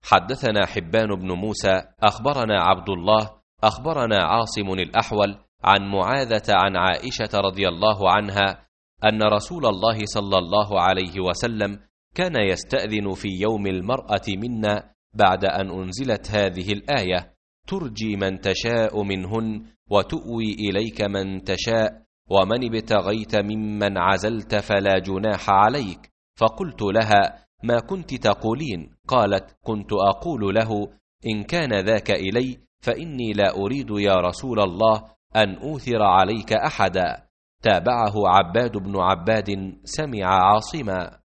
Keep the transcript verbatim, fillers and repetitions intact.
حدثنا حبان بن موسى أخبرنا عبد الله أخبرنا عاصم الأحول عن معاذة عن عائشة رضي الله عنها أن رسول الله صلى الله عليه وسلم كان يستأذن في يوم المرأة منا بعد أن أنزلت هذه الآية: ترجي من تشاء منهن وتؤوي إليك من تشاء ومن ابتغيت ممن عزلت فلا جناح عليك. فقلت لها: ما كنت تقولين؟ قالت: كنت أقول له: إن كان ذاك إلي فإني لا أريد يا رسول الله أن أوثر عليك أحدا. تابعه عباد بن عباد سمع عاصما.